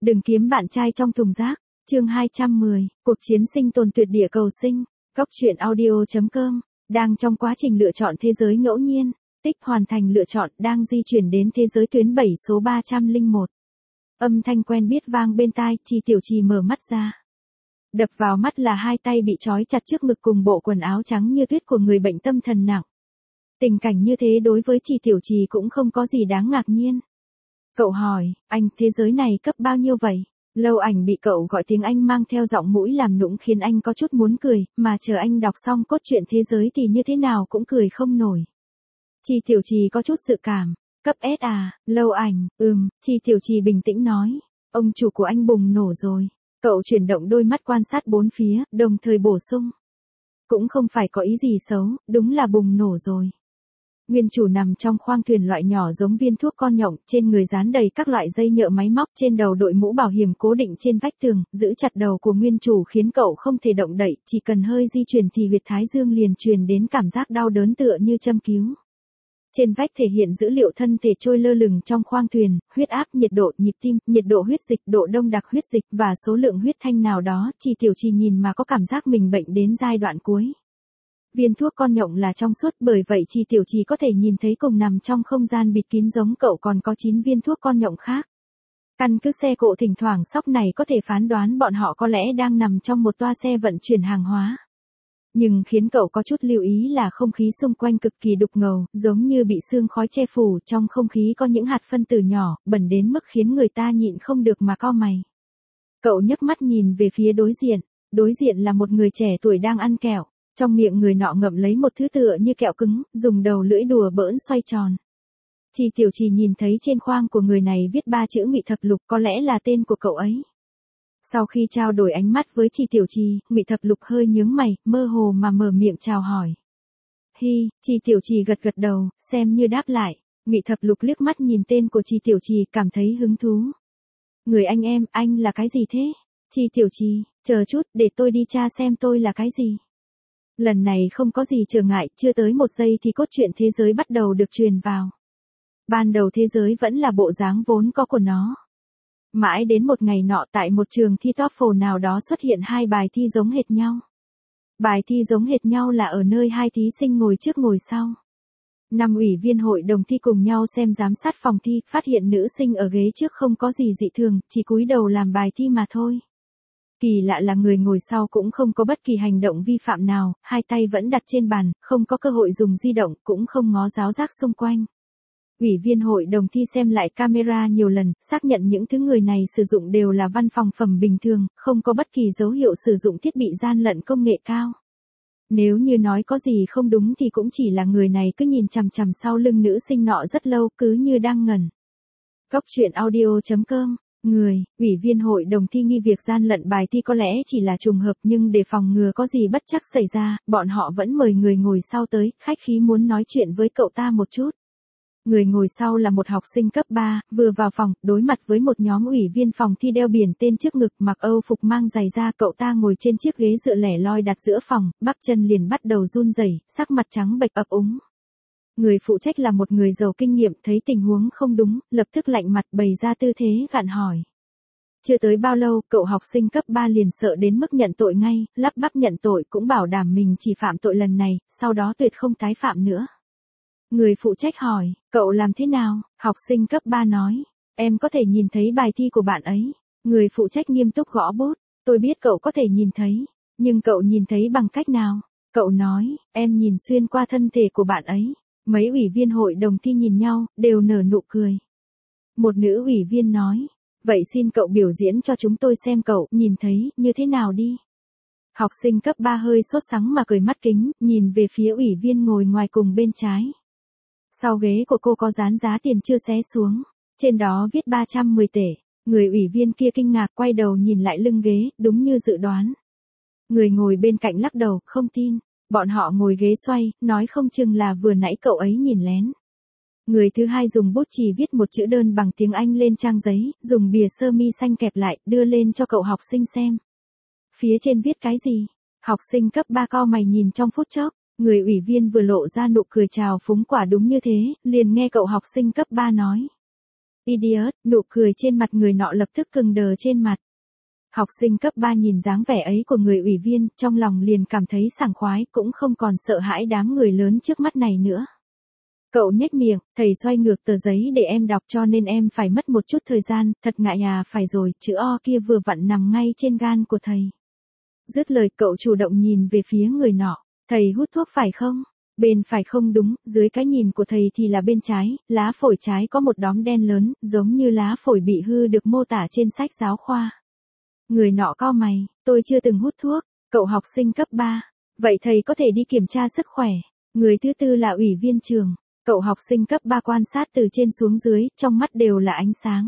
Đừng kiếm bạn trai trong thùng rác. Chương 210, cuộc chiến sinh tồn tuyệt địa cầu sinh. Góc truyện audio.com. Đang trong quá trình lựa chọn thế giới ngẫu nhiên. Tích hoàn thành lựa chọn, đang di chuyển đến thế giới tuyến 7 số 301. Âm thanh quen biết vang bên tai, Chi Tiểu Trì mở mắt ra. Đập vào mắt là hai tay bị trói chặt trước ngực cùng bộ quần áo trắng như tuyết của người bệnh tâm thần nặng. Tình cảnh như thế đối với Chi Tiểu Trì cũng không có gì đáng ngạc nhiên. Cậu hỏi, anh, thế giới này cấp bao nhiêu vậy? Lâu Ảnh bị cậu gọi tiếng Anh mang theo giọng mũi làm nũng khiến anh có chút muốn cười, mà chờ anh đọc xong cốt truyện thế giới thì như thế nào cũng cười không nổi. Chi Tiểu Trì có chút dự cảm. Cấp S à? Lâu Ảnh, Chi Tiểu Trì bình tĩnh nói. Ông chủ của anh bùng nổ rồi. Cậu chuyển động đôi mắt quan sát bốn phía, đồng thời bổ sung. Cũng không phải có ý gì xấu, đúng là bùng nổ rồi. Nguyên chủ nằm trong khoang thuyền loại nhỏ giống viên thuốc con nhộng, trên người dán đầy các loại dây nhợ máy móc, trên đầu đội mũ bảo hiểm cố định trên vách tường, giữ chặt đầu của nguyên chủ khiến cậu không thể động đậy, chỉ cần hơi di chuyển thì huyệt thái dương liền truyền đến cảm giác đau đớn tựa như châm cứu. Trên vách thể hiện dữ liệu thân thể trôi lơ lửng trong khoang thuyền, huyết áp, nhiệt độ, nhịp tim, nhiệt độ huyết dịch, độ đông đặc huyết dịch và số lượng huyết thanh nào đó, Chi Tiểu Trì nhìn mà có cảm giác mình bệnh đến giai đoạn cuối. Viên thuốc con nhộng là trong suốt, bởi vậy Chi Tiểu Trì có thể nhìn thấy cùng nằm trong không gian bịt kín giống cậu còn có 9 viên thuốc con nhộng khác. Căn cứ xe cộ thỉnh thoảng sóc này có thể phán đoán bọn họ có lẽ đang nằm trong một toa xe vận chuyển hàng hóa. Nhưng khiến cậu có chút lưu ý là không khí xung quanh cực kỳ đục ngầu, giống như bị sương khói che phủ, trong không khí có những hạt phân tử nhỏ, bẩn đến mức khiến người ta nhịn không được mà cau mày. Cậu nhấc mắt nhìn về phía đối diện là một người trẻ tuổi đang ăn kẹo, trong miệng người nọ ngậm lấy một thứ tựa như kẹo cứng, dùng đầu lưỡi đùa bỡn xoay tròn. Chi Tiểu Trì nhìn thấy trên khoang của người này viết 3 chữ Ngụy Thập Lục, có lẽ là tên của cậu ấy. Sau khi trao đổi ánh mắt với Chi Tiểu Trì, Ngụy Thập Lục hơi nhướng mày, mơ hồ mà mở miệng chào hỏi. Hi, Chi Tiểu Trì gật gật đầu, xem như đáp lại. Ngụy Thập Lục liếc mắt nhìn tên của Chi Tiểu Trì, cảm thấy hứng thú. Người anh là cái gì thế? Chi Tiểu Trì, chờ chút, để tôi đi tra xem tôi là cái gì. Lần này không có gì trở ngại, chưa tới 1 giây thì cốt truyện thế giới bắt đầu được truyền vào. Ban đầu thế giới vẫn là bộ dáng vốn có của nó. Mãi đến một ngày nọ tại một trường thi TOEFL nào đó xuất hiện 2 bài thi giống hệt nhau. Bài thi giống hệt nhau là ở nơi 2 thí sinh ngồi trước ngồi sau. 5 ủy viên hội đồng thi cùng nhau xem giám sát phòng thi, phát hiện nữ sinh ở ghế trước không có gì dị thường, chỉ cúi đầu làm bài thi mà thôi. Kỳ lạ là người ngồi sau cũng không có bất kỳ hành động vi phạm nào, hai tay vẫn đặt trên bàn, không có cơ hội dùng di động, cũng không ngó giáo giác xung quanh. Ủy viên hội đồng thi xem lại camera nhiều lần, xác nhận những thứ người này sử dụng đều là văn phòng phẩm bình thường, không có bất kỳ dấu hiệu sử dụng thiết bị gian lận công nghệ cao. Nếu như nói có gì không đúng thì cũng chỉ là người này cứ nhìn chằm chằm sau lưng nữ sinh nọ rất lâu, cứ như đang ngẩn. Góc truyện audio.com. Ủy viên hội đồng thi nghi việc gian lận bài thi có lẽ chỉ là trùng hợp, nhưng để phòng ngừa có gì bất trắc xảy ra, bọn họ vẫn mời người ngồi sau tới, khách khí muốn nói chuyện với cậu ta một chút. Người ngồi sau là một học sinh cấp 3, vừa vào phòng, đối mặt với một nhóm ủy viên phòng thi đeo biển tên trước ngực, mặc Âu phục mang giày da, cậu ta ngồi trên chiếc ghế dựa lẻ loi đặt giữa phòng, bắp chân liền bắt đầu run rẩy, sắc mặt trắng bệch ấp úng. Người phụ trách là một người giàu kinh nghiệm, thấy tình huống không đúng, lập tức lạnh mặt bày ra tư thế gạn hỏi. Chưa tới bao lâu, cậu học sinh cấp 3 liền sợ đến mức nhận tội ngay, lắp bắp nhận tội, cũng bảo đảm mình chỉ phạm tội lần này, sau đó tuyệt không tái phạm nữa. Người phụ trách hỏi, cậu làm thế nào? Học sinh cấp 3 nói, em có thể nhìn thấy bài thi của bạn ấy. Người phụ trách nghiêm túc gõ bút, tôi biết cậu có thể nhìn thấy, nhưng cậu nhìn thấy bằng cách nào? Cậu nói, em nhìn xuyên qua thân thể của bạn ấy. Mấy ủy viên hội đồng thi nhìn nhau, đều nở nụ cười. Một nữ ủy viên nói, vậy xin cậu biểu diễn cho chúng tôi xem cậu nhìn thấy như thế nào đi. Học sinh cấp 3 hơi sốt sắng mà cười mắt kính, nhìn về phía ủy viên ngồi ngoài cùng bên trái. Sau ghế của cô có dán giá tiền chưa xé xuống, trên đó viết 310 tệ. Người ủy viên kia kinh ngạc quay đầu nhìn lại lưng ghế, đúng như dự đoán. Người ngồi bên cạnh lắc đầu, không tin. Bọn họ ngồi ghế xoay, nói không chừng là vừa nãy cậu ấy nhìn lén. Người thứ hai dùng bút chì viết một chữ đơn bằng tiếng Anh lên trang giấy, dùng bìa sơ mi xanh kẹp lại, đưa lên cho cậu học sinh xem. Phía trên viết cái gì? Học sinh cấp 3 cau mày nhìn trong phút chốc, người ủy viên vừa lộ ra nụ cười chào phúng, quả đúng như thế, liền nghe cậu học sinh cấp 3 nói. Idiot, nụ cười trên mặt người nọ lập tức cứng đờ trên mặt. Học sinh cấp 3 nhìn dáng vẻ ấy của người ủy viên, trong lòng liền cảm thấy sảng khoái, cũng không còn sợ hãi đám người lớn trước mắt này nữa. Cậu nhếch miệng, thầy xoay ngược tờ giấy để em đọc cho nên em phải mất một chút thời gian, thật ngại à, phải rồi, chữ O kia vừa vặn nằm ngay trên gan của thầy. Dứt lời cậu chủ động nhìn về phía người nọ, thầy hút thuốc phải không? Bên phải không đúng, dưới cái nhìn của thầy thì là bên trái, lá phổi trái có một đóm đen lớn, giống như lá phổi bị hư được mô tả trên sách giáo khoa. Người nọ cau mày, tôi chưa từng hút thuốc, cậu học sinh cấp 3. Vậy thầy có thể đi kiểm tra sức khỏe. Người thứ tư là ủy viên trường. Cậu học sinh cấp 3 quan sát từ trên xuống dưới, trong mắt đều là ánh sáng.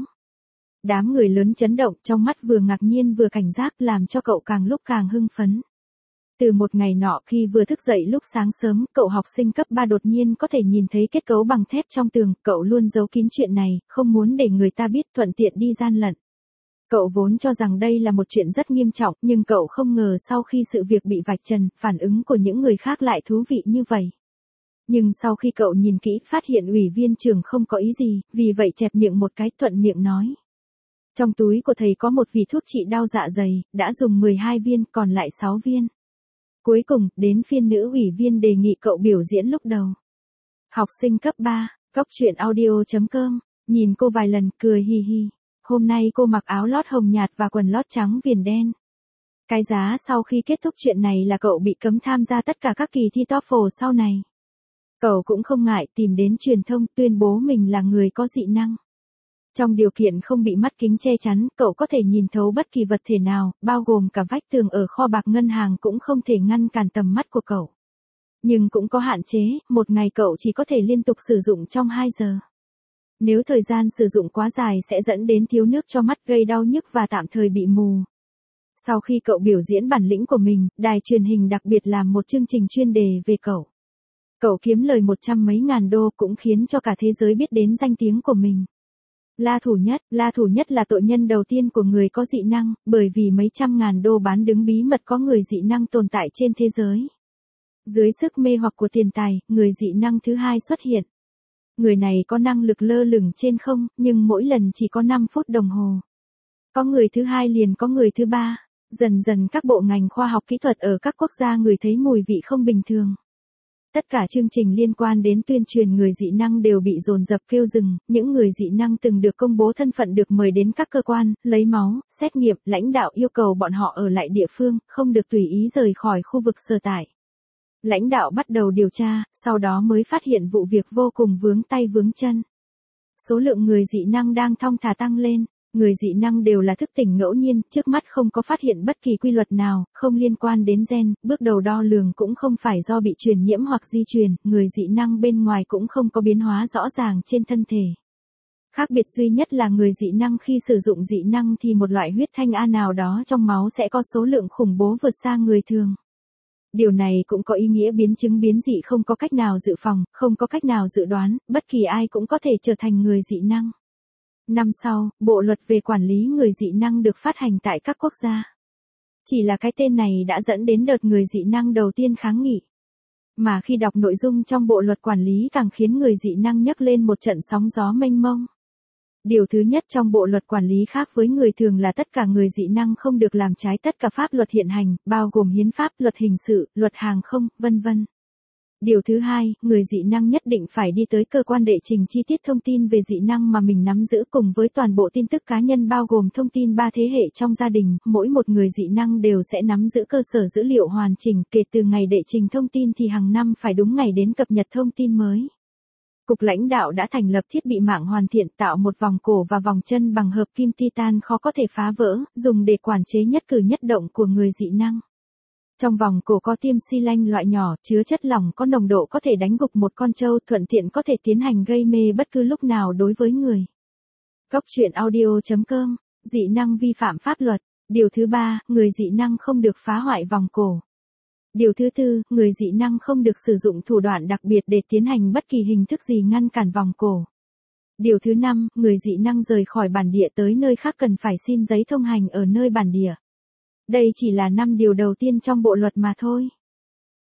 Đám người lớn chấn động, trong mắt vừa ngạc nhiên vừa cảnh giác làm cho cậu càng lúc càng hưng phấn. Từ một ngày nọ khi vừa thức dậy lúc sáng sớm, cậu học sinh cấp 3 đột nhiên có thể nhìn thấy kết cấu bằng thép trong tường, cậu luôn giấu kín chuyện này, không muốn để người ta biết thuận tiện đi gian lận. Cậu vốn cho rằng đây là một chuyện rất nghiêm trọng, nhưng cậu không ngờ sau khi sự việc bị vạch trần, phản ứng của những người khác lại thú vị như vậy. Nhưng sau khi cậu nhìn kỹ phát hiện ủy viên trường không có ý gì, vì vậy chẹp miệng một cái thuận miệng nói. Trong túi của thầy có một vỉ thuốc trị đau dạ dày, đã dùng 12 viên, còn lại 6 viên. Cuối cùng, đến phiên nữ ủy viên đề nghị cậu biểu diễn lúc đầu. Học sinh cấp 3, góc truyện audio.com, nhìn cô vài lần, cười hi hi. Hôm nay cô mặc áo lót hồng nhạt và quần lót trắng viền đen. Cái giá sau khi kết thúc chuyện này là cậu bị cấm tham gia tất cả các kỳ thi TOEFL sau này. Cậu cũng không ngại tìm đến truyền thông tuyên bố mình là người có dị năng. Trong điều kiện không bị mắt kính che chắn, cậu có thể nhìn thấu bất kỳ vật thể nào, bao gồm cả vách tường ở kho bạc ngân hàng cũng không thể ngăn cản tầm mắt của cậu. Nhưng cũng có hạn chế, một ngày cậu chỉ có thể liên tục sử dụng trong 2 giờ. Nếu thời gian sử dụng quá dài sẽ dẫn đến thiếu nước cho mắt, gây đau nhức và tạm thời bị mù. Sau khi cậu biểu diễn bản lĩnh của mình, đài truyền hình đặc biệt làm một chương trình chuyên đề về cậu. Cậu kiếm lời 100 mấy ngàn đô cũng khiến cho cả thế giới biết đến danh tiếng của mình. La thủ nhất là tội nhân đầu tiên của người có dị năng, bởi vì mấy trăm ngàn đô bán đứng bí mật có người dị năng tồn tại trên thế giới. Dưới sức mê hoặc của tiền tài, người dị năng thứ hai xuất hiện. Người này có năng lực lơ lửng trên không, nhưng mỗi lần chỉ có 5 phút đồng hồ. Có người thứ hai liền có người thứ ba. Dần dần các bộ ngành khoa học kỹ thuật ở các quốc gia người thấy mùi vị không bình thường. Tất cả chương trình liên quan đến tuyên truyền người dị năng đều bị dồn dập kêu dừng, những người dị năng từng được công bố thân phận được mời đến các cơ quan, lấy máu, xét nghiệm, lãnh đạo yêu cầu bọn họ ở lại địa phương, không được tùy ý rời khỏi khu vực sở tại. Lãnh đạo bắt đầu điều tra, sau đó mới phát hiện vụ việc vô cùng vướng tay vướng chân. Số lượng người dị năng đang thong thả tăng lên. Người dị năng đều là thức tỉnh ngẫu nhiên, trước mắt không có phát hiện bất kỳ quy luật nào, không liên quan đến gen, bước đầu đo lường cũng không phải do bị truyền nhiễm hoặc di truyền, người dị năng bên ngoài cũng không có biến hóa rõ ràng trên thân thể. Khác biệt duy nhất là người dị năng khi sử dụng dị năng thì một loại huyết thanh A nào đó trong máu sẽ có số lượng khủng bố vượt xa người thường. Điều này cũng có ý nghĩa biến chứng biến dị không có cách nào dự phòng, không có cách nào dự đoán, bất kỳ ai cũng có thể trở thành người dị năng. Năm sau, bộ luật về quản lý người dị năng được phát hành tại các quốc gia. Chỉ là cái tên này đã dẫn đến đợt người dị năng đầu tiên kháng nghị. Mà khi đọc nội dung trong bộ luật quản lý càng khiến người dị năng nhấc lên một trận sóng gió mênh mông. Điều thứ nhất trong bộ luật quản lý khác với người thường là tất cả người dị năng không được làm trái tất cả pháp luật hiện hành, bao gồm hiến pháp, luật hình sự, luật hàng không, vân vân. Điều thứ hai, người dị năng nhất định phải đi tới cơ quan đệ trình chi tiết thông tin về dị năng mà mình nắm giữ cùng với toàn bộ tin tức cá nhân bao gồm thông tin 3 thế hệ trong gia đình, mỗi một người dị năng đều sẽ nắm giữ cơ sở dữ liệu hoàn chỉnh, kể từ ngày đệ trình thông tin thì hàng năm phải đúng ngày đến cập nhật thông tin mới. Cục lãnh đạo đã thành lập thiết bị mạng hoàn thiện tạo một vòng cổ và vòng chân bằng hợp kim titan khó có thể phá vỡ, dùng để quản chế nhất cử nhất động của người dị năng. Trong vòng cổ có tiêm xi lanh loại nhỏ, chứa chất lỏng có nồng độ có thể đánh gục một con trâu, thuận tiện có thể tiến hành gây mê bất cứ lúc nào đối với người. Góc truyện audio.com, dị năng vi phạm pháp luật. Điều thứ 3, người dị năng không được phá hoại vòng cổ. Điều thứ 4, người dị năng không được sử dụng thủ đoạn đặc biệt để tiến hành bất kỳ hình thức gì ngăn cản vòng cổ. Điều thứ 5, người dị năng rời khỏi bản địa tới nơi khác cần phải xin giấy thông hành ở nơi bản địa. Đây chỉ là 5 điều đầu tiên trong bộ luật mà thôi.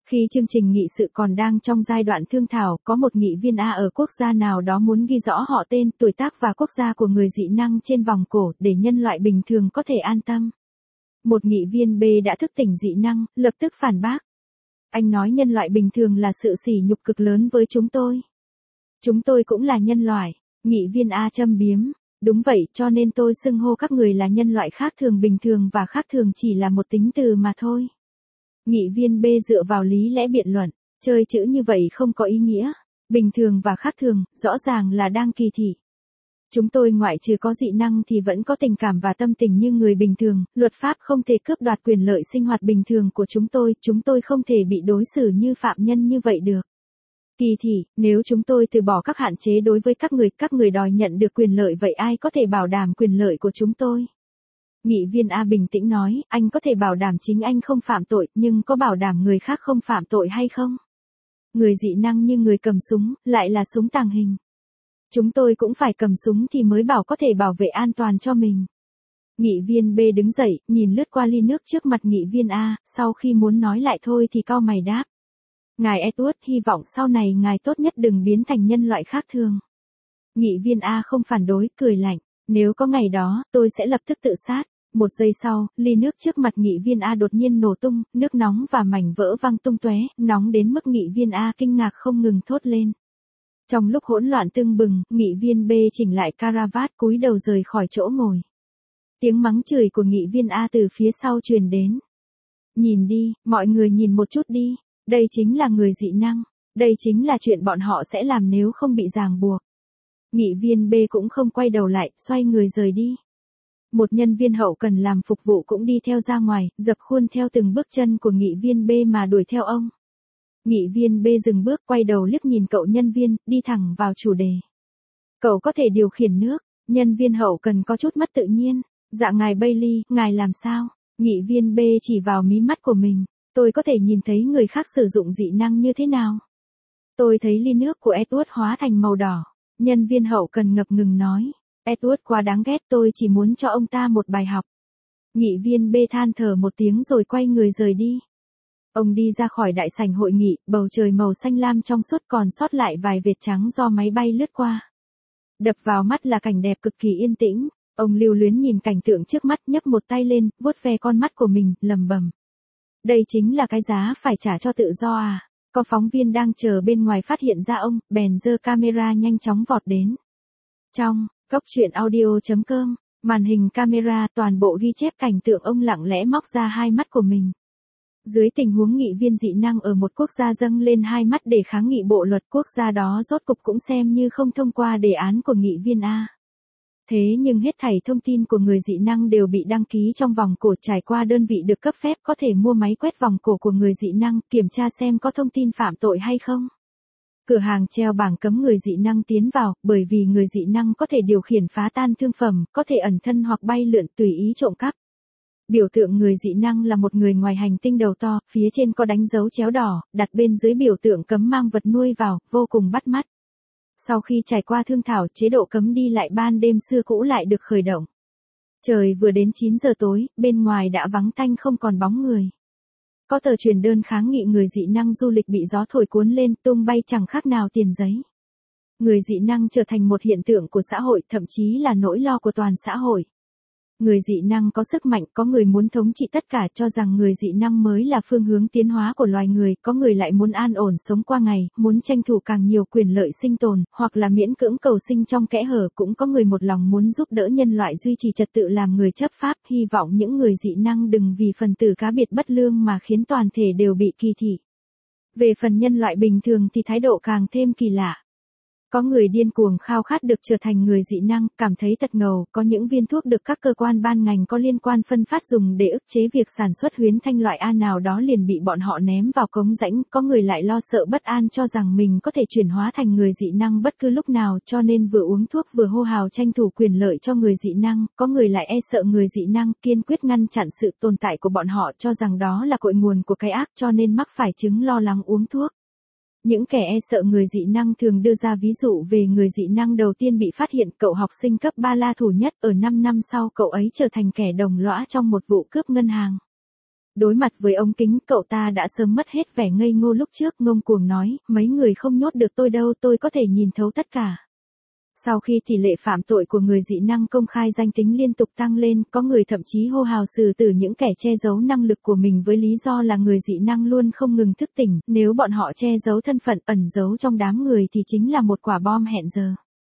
Khi chương trình nghị sự còn đang trong giai đoạn thương thảo, có một nghị viên A ở quốc gia nào đó muốn ghi rõ họ tên, tuổi tác và quốc gia của người dị năng trên vòng cổ để nhân loại bình thường có thể an tâm. Một nghị viên B đã thức tỉnh dị năng, lập tức phản bác. Anh nói nhân loại bình thường là sự sỉ nhục cực lớn với chúng tôi. Chúng tôi cũng là nhân loại. Nghị viên A châm biếm. Đúng vậy, cho nên tôi xưng hô các người là nhân loại khác thường bình thường và khác thường chỉ là một tính từ mà thôi. Nghị viên B dựa vào lý lẽ biện luận. Chơi chữ như vậy không có ý nghĩa. Bình thường và khác thường, rõ ràng là đang kỳ thị. Chúng tôi ngoại trừ có dị năng thì vẫn có tình cảm và tâm tình như người bình thường, luật pháp không thể cướp đoạt quyền lợi sinh hoạt bình thường của chúng tôi không thể bị đối xử như phạm nhân như vậy được. Kỳ thị, nếu chúng tôi từ bỏ các hạn chế đối với các người đòi nhận được quyền lợi vậy ai có thể bảo đảm quyền lợi của chúng tôi? Nghị viên A bình tĩnh nói, anh có thể bảo đảm chính anh không phạm tội, nhưng có bảo đảm người khác không phạm tội hay không? Người dị năng như người cầm súng, lại là súng tàng hình. Chúng tôi cũng phải cầm súng thì mới có thể bảo vệ an toàn cho mình. Nghị viên B đứng dậy, nhìn lướt qua ly nước trước mặt nghị viên A, sau khi muốn nói lại thôi thì cau mày đáp. Ngài Edward, hy vọng sau này ngài tốt nhất đừng biến thành nhân loại khác thường. Nghị viên A không phản đối, cười lạnh. Nếu có ngày đó, tôi sẽ lập tức tự sát. Một giây sau, ly nước trước mặt nghị viên A đột nhiên nổ tung, nước nóng và mảnh vỡ văng tung tóe, nóng đến mức nghị viên A kinh ngạc không ngừng thốt lên. Trong lúc hỗn loạn tưng bừng, nghị viên B chỉnh lại caravat cúi đầu rời khỏi chỗ ngồi. Tiếng mắng chửi của nghị viên A từ phía sau truyền đến. Nhìn đi, mọi người nhìn một chút đi, đây chính là người dị năng, đây chính là chuyện bọn họ sẽ làm nếu không bị ràng buộc. Nghị viên B cũng không quay đầu lại, xoay người rời đi. Một nhân viên hậu cần làm phục vụ cũng đi theo ra ngoài, dập khuôn theo từng bước chân của nghị viên B mà đuổi theo ông. Nghị viên B dừng bước quay đầu liếc nhìn cậu nhân viên, đi thẳng vào chủ đề. Cậu có thể điều khiển nước, nhân viên hậu cần có chút mất tự nhiên. Dạ ngài Bailey, ngài làm sao? Nghị viên B chỉ vào mí mắt của mình. Tôi có thể nhìn thấy người khác sử dụng dị năng như thế nào? Tôi thấy ly nước của Edward hóa thành màu đỏ. Nhân viên hậu cần ngập ngừng nói. Edward quá đáng ghét, tôi chỉ muốn cho ông ta một bài học. Nghị viên B than thở một tiếng rồi quay người rời đi. Ông đi ra khỏi đại sảnh hội nghị, bầu trời màu xanh lam trong suốt còn sót lại vài vệt trắng do máy bay lướt qua. Đập vào mắt là cảnh đẹp cực kỳ yên tĩnh. Ông lưu luyến nhìn cảnh tượng trước mắt, nhấc một tay lên, vuốt ve con mắt của mình, lẩm bẩm. Đây chính là cái giá phải trả cho tự do à? Có phóng viên đang chờ bên ngoài phát hiện ra ông, bèn giơ camera nhanh chóng vọt đến. Trong góc truyện audio.com, màn hình camera toàn bộ ghi chép cảnh tượng ông lặng lẽ móc ra hai mắt của mình. Dưới tình huống nghị viên dị năng ở một quốc gia dâng lên hai mắt để kháng nghị bộ luật, quốc gia đó rốt cục cũng xem như không thông qua đề án của nghị viên A. Thế nhưng hết thảy thông tin của người dị năng đều bị đăng ký trong vòng cổ, trải qua đơn vị được cấp phép có thể mua máy quét vòng cổ của người dị năng, kiểm tra xem có thông tin phạm tội hay không. Cửa hàng treo bảng cấm người dị năng tiến vào, bởi vì người dị năng có thể điều khiển phá tan thương phẩm, có thể ẩn thân hoặc bay lượn tùy ý trộm cắp. Biểu tượng người dị năng là một người ngoài hành tinh đầu to, phía trên có đánh dấu chéo đỏ, đặt bên dưới biểu tượng cấm mang vật nuôi vào, vô cùng bắt mắt. Sau khi trải qua thương thảo, chế độ cấm đi lại ban đêm xưa cũ lại được khởi động. Trời vừa đến 9 giờ tối, bên ngoài đã vắng tanh không còn bóng người. Có tờ truyền đơn kháng nghị người dị năng du lịch bị gió thổi cuốn lên, tung bay chẳng khác nào tiền giấy. Người dị năng trở thành một hiện tượng của xã hội, thậm chí là nỗi lo của toàn xã hội. Người dị năng có sức mạnh, có người muốn thống trị tất cả, cho rằng người dị năng mới là phương hướng tiến hóa của loài người, có người lại muốn an ổn sống qua ngày, muốn tranh thủ càng nhiều quyền lợi sinh tồn, hoặc là miễn cưỡng cầu sinh trong kẽ hở, cũng có người một lòng muốn giúp đỡ nhân loại duy trì trật tự làm người chấp pháp, hy vọng những người dị năng đừng vì phần tử cá biệt bất lương mà khiến toàn thể đều bị kỳ thị. Về phần nhân loại bình thường thì thái độ càng thêm kỳ lạ. Có người điên cuồng khao khát được trở thành người dị năng, cảm thấy tật ngầu, có những viên thuốc được các cơ quan ban ngành có liên quan phân phát dùng để ức chế việc sản xuất huyến thanh loại A nào đó liền bị bọn họ ném vào cống rãnh, có người lại lo sợ bất an cho rằng mình có thể chuyển hóa thành người dị năng bất cứ lúc nào cho nên vừa uống thuốc vừa hô hào tranh thủ quyền lợi cho người dị năng, có người lại e sợ người dị năng, kiên quyết ngăn chặn sự tồn tại của bọn họ cho rằng đó là cội nguồn của cái ác cho nên mắc phải chứng lo lắng uống thuốc. Những kẻ e sợ người dị năng thường đưa ra ví dụ về người dị năng đầu tiên bị phát hiện, cậu học sinh cấp 3 la thủ nhất, ở 5 năm sau cậu ấy trở thành kẻ đồng lõa trong một vụ cướp ngân hàng. Đối mặt với ống kính, cậu ta đã sớm mất hết vẻ ngây ngô lúc trước, ngông cuồng nói, mấy người không nhốt được tôi đâu, tôi có thể nhìn thấu tất cả. Sau khi tỷ lệ phạm tội của người dị năng công khai danh tính liên tục tăng lên, có người thậm chí hô hào xử tử những kẻ che giấu năng lực của mình với lý do là người dị năng luôn không ngừng thức tỉnh, nếu bọn họ che giấu thân phận ẩn giấu trong đám người thì chính là một quả bom hẹn giờ.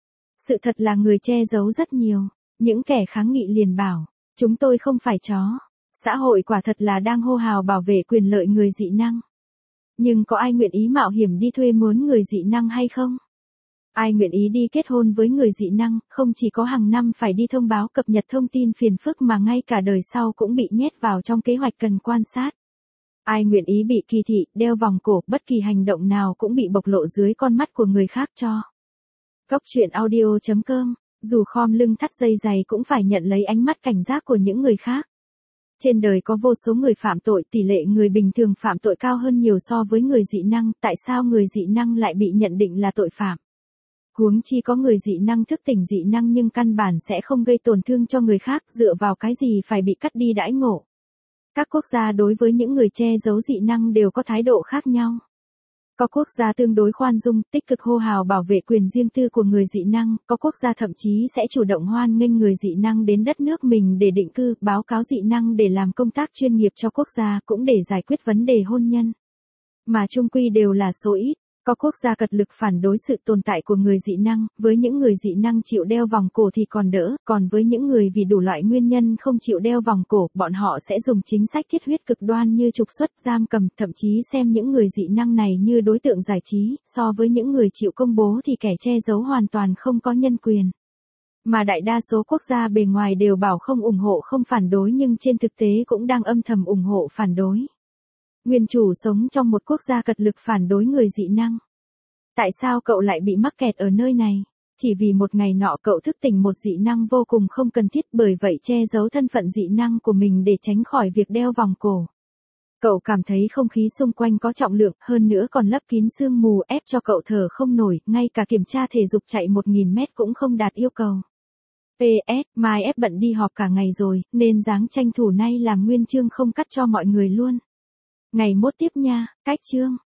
Sự thật là người che giấu rất nhiều, những kẻ kháng nghị liền bảo, chúng tôi không phải chó. Xã hội quả thật là đang hô hào bảo vệ quyền lợi người dị năng. Nhưng có ai nguyện ý mạo hiểm đi thuê mướn người dị năng hay không? Ai nguyện ý đi kết hôn với người dị năng, không chỉ có hàng năm phải đi thông báo cập nhật thông tin phiền phức mà ngay cả đời sau cũng bị nhét vào trong kế hoạch cần quan sát. Ai nguyện ý bị kỳ thị, đeo vòng cổ, bất kỳ hành động nào cũng bị bộc lộ dưới con mắt của người khác cho. Góc truyện audio.com, dù khom lưng thắt dây giày cũng phải nhận lấy ánh mắt cảnh giác của những người khác. Trên đời có vô số người phạm tội, tỷ lệ người bình thường phạm tội cao hơn nhiều so với người dị năng, tại sao người dị năng lại bị nhận định là tội phạm? Huống chi có người dị năng thức tỉnh dị năng nhưng căn bản sẽ không gây tổn thương cho người khác, dựa vào cái gì phải bị cắt đi đãi ngộ? Các quốc gia đối với những người che giấu dị năng đều có thái độ khác nhau. Có quốc gia tương đối khoan dung, tích cực hô hào bảo vệ quyền riêng tư của người dị năng, có quốc gia thậm chí sẽ chủ động hoan nghênh người dị năng đến đất nước mình để định cư, báo cáo dị năng để làm công tác chuyên nghiệp cho quốc gia, cũng để giải quyết vấn đề hôn nhân. Mà chung quy đều là số ít. Có quốc gia cật lực phản đối sự tồn tại của người dị năng, với những người dị năng chịu đeo vòng cổ thì còn đỡ, còn với những người vì đủ loại nguyên nhân không chịu đeo vòng cổ, bọn họ sẽ dùng chính sách thiết huyết cực đoan như trục xuất, giam cầm, thậm chí xem những người dị năng này như đối tượng giải trí, so với những người chịu công bố thì kẻ che giấu hoàn toàn không có nhân quyền. Mà đại đa số quốc gia bề ngoài đều bảo không ủng hộ không phản đối nhưng trên thực tế cũng đang âm thầm ủng hộ phản đối. Nguyên chủ sống trong một quốc gia cật lực phản đối người dị năng. Tại sao cậu lại bị mắc kẹt ở nơi này? Chỉ vì một ngày nọ cậu thức tỉnh một dị năng vô cùng không cần thiết, bởi vậy che giấu thân phận dị năng của mình để tránh khỏi việc đeo vòng cổ. Cậu cảm thấy không khí xung quanh có trọng lượng, hơn nữa còn lấp kín sương mù ép cho cậu thở không nổi, ngay cả kiểm tra thể dục chạy 1000 mét cũng không đạt yêu cầu. PS, mai ép bận đi họp cả ngày rồi, nên dáng tranh thủ nay làm nguyên chương không cắt cho mọi người luôn. Ngày mốt tiếp nha, cách chương.